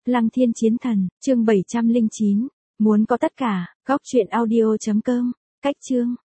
Lăng Thiên Chiến Thần, chương 709. Muốn có tất cả, góc truyện audio.com, cách chương.